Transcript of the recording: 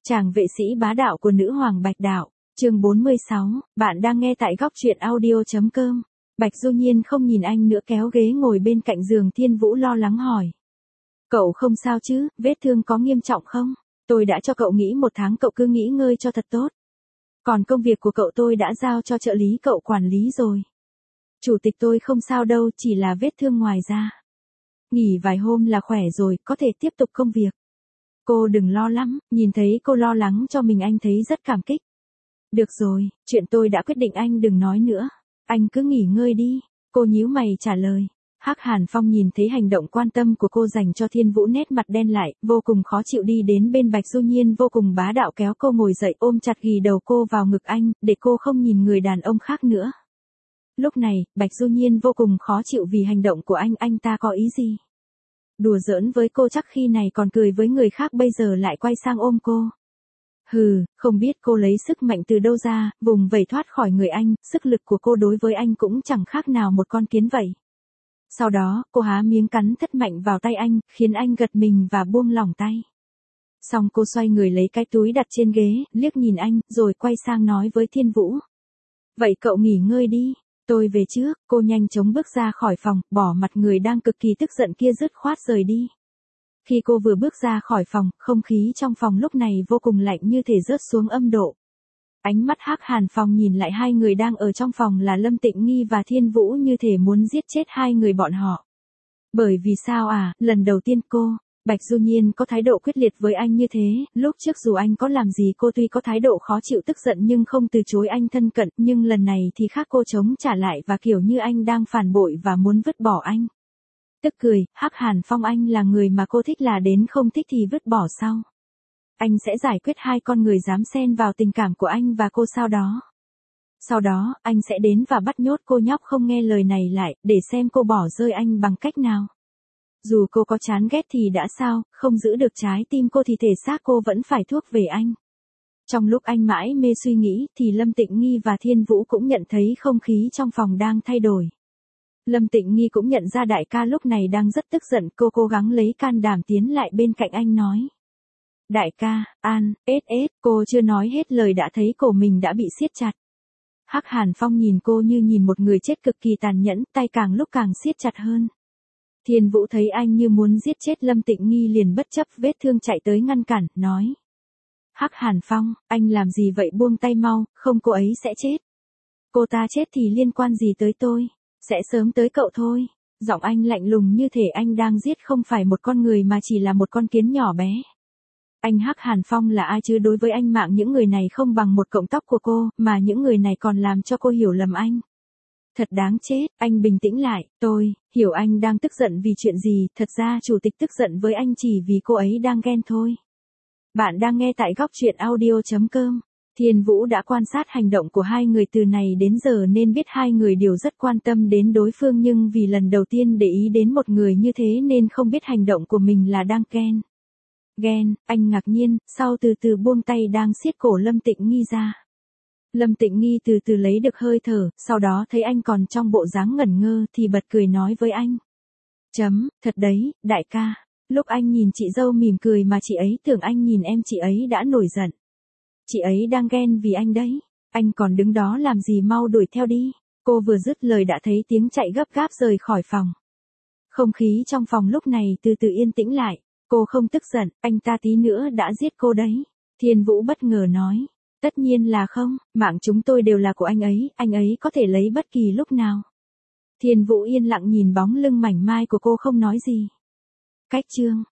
Chàng vệ sĩ bá đạo của nữ hoàng Bạch Đạo, chương 46, bạn đang nghe tại góc truyện audio.com. Bạch Du Nhiên không nhìn anh nữa kéo ghế ngồi bên cạnh giường Thiên Vũ lo lắng hỏi. Cậu không sao chứ, vết thương có nghiêm trọng không? Tôi đã cho cậu nghỉ 1 tháng, cậu cứ nghỉ ngơi cho thật tốt. Còn công việc của cậu tôi đã giao cho trợ lý cậu quản lý rồi. Chủ tịch tôi không sao đâu, chỉ là vết thương ngoài da. Nghỉ vài hôm là khỏe rồi, có thể tiếp tục công việc. Cô đừng lo lắm, nhìn thấy cô lo lắng cho mình anh thấy rất cảm kích. Được rồi, chuyện tôi đã quyết định, anh đừng nói nữa. Anh cứ nghỉ ngơi đi, cô nhíu mày trả lời. Hắc Hàn Phong nhìn thấy hành động quan tâm của cô dành cho Thiên Vũ, nét mặt đen lại, vô cùng khó chịu đi đến bên Bạch Du Nhiên vô cùng bá đạo kéo cô ngồi dậy, ôm chặt ghì đầu cô vào ngực anh, để cô không nhìn người đàn ông khác nữa. Lúc này, Bạch Du Nhiên vô cùng khó chịu vì hành động của anh ta có ý gì? Đùa giỡn với cô chắc khi này còn cười với người khác, bây giờ lại quay sang ôm cô. Hừ, không biết cô lấy sức mạnh từ đâu ra, vùng vẩy thoát khỏi người anh, sức lực của cô đối với anh cũng chẳng khác nào một con kiến vậy. Sau đó, cô há miếng cắn thật mạnh vào tay anh, khiến anh gật mình và buông lỏng tay. Xong cô xoay người lấy cái túi đặt trên ghế, liếc nhìn anh, rồi quay sang nói với Thiên Vũ. Vậy cậu nghỉ ngơi đi, tôi về trước. Cô nhanh chóng bước ra khỏi phòng, bỏ mặt người đang cực kỳ tức giận kia dứt khoát rời đi. Khi cô vừa bước ra khỏi phòng, không khí trong phòng lúc này vô cùng lạnh như thể rớt xuống âm độ. Ánh mắt Hắc Hàn Phong nhìn lại hai người đang ở trong phòng là Lâm Tịnh Nghi và Thiên Vũ như thể muốn giết chết hai người bọn họ. Bởi vì sao à, lần đầu tiên Bạch Du Nhiên có thái độ quyết liệt với anh như thế, lúc trước dù anh có làm gì cô tuy có thái độ khó chịu tức giận nhưng không từ chối anh thân cận, nhưng lần này thì khác, cô chống trả lại và kiểu như anh đang phản bội và muốn vứt bỏ anh. Tức cười, Hắc Hàn Phong, anh là người mà cô thích là đến không thích thì vứt bỏ sao? Anh sẽ giải quyết hai con người dám xen vào tình cảm của anh và cô sau đó. Sau đó, anh sẽ đến và bắt nhốt cô nhóc không nghe lời này lại, để xem cô bỏ rơi anh bằng cách nào. Dù cô có chán ghét thì đã sao, không giữ được trái tim cô thì thể xác cô vẫn phải thuốc về anh. Trong lúc anh mãi mê suy nghĩ thì Lâm Tịnh Nghi và Thiên Vũ cũng nhận thấy không khí trong phòng đang thay đổi. Lâm Tịnh Nghi cũng nhận ra đại ca lúc này đang rất tức giận, cô cố gắng lấy can đảm tiến lại bên cạnh anh nói. Đại ca, cô chưa nói hết lời đã thấy cổ mình đã bị siết chặt. Hắc Hàn Phong nhìn cô như nhìn một người chết cực kỳ tàn nhẫn, tay càng lúc càng siết chặt hơn. Thiên Vũ thấy anh như muốn giết chết Lâm Tịnh Nghi liền bất chấp vết thương chạy tới ngăn cản, nói. Hắc Hàn Phong, anh làm gì vậy, buông tay mau, không cô ấy sẽ chết. Cô ta chết thì liên quan gì tới tôi, sẽ sớm tới cậu thôi. Giọng anh lạnh lùng như thể anh đang giết không phải một con người mà chỉ là một con kiến nhỏ bé. Anh Hắc Hàn Phong là ai chứ, đối với anh mạng những người này không bằng một cọng tóc của cô, mà những người này còn làm cho cô hiểu lầm anh. Thật đáng chết, anh bình tĩnh lại, tôi hiểu anh đang tức giận vì chuyện gì, thật ra chủ tịch tức giận với anh chỉ vì cô ấy đang ghen thôi. Bạn đang nghe tại góc truyện audio.com. Thiên Vũ đã quan sát hành động của hai người từ này đến giờ nên biết hai người đều rất quan tâm đến đối phương, nhưng vì lần đầu tiên để ý đến một người như thế nên không biết hành động của mình là đang ghen. Ghen, anh ngạc nhiên, sau từ từ buông tay đang siết cổ Lâm Tịnh Nghi ra. Lâm Tịnh Nghi từ từ lấy được hơi thở, sau đó thấy anh còn trong bộ dáng ngẩn ngơ thì bật cười nói với anh. Thật đấy, đại ca. Lúc anh nhìn chị dâu mỉm cười mà chị ấy tưởng anh nhìn em, chị ấy đã nổi giận. Chị ấy đang ghen vì anh đấy. Anh còn đứng đó làm gì, mau đuổi theo đi. Cô vừa dứt lời đã thấy tiếng chạy gấp gáp rời khỏi phòng. Không khí trong phòng lúc này từ từ yên tĩnh lại. Cô không tức giận, anh ta tí nữa đã giết cô đấy. Thiên Vũ bất ngờ nói. Tất nhiên là không, mạng chúng tôi đều là của anh ấy có thể lấy bất kỳ lúc nào. Thiên Vũ yên lặng nhìn bóng lưng mảnh mai của cô không nói gì. Cách chương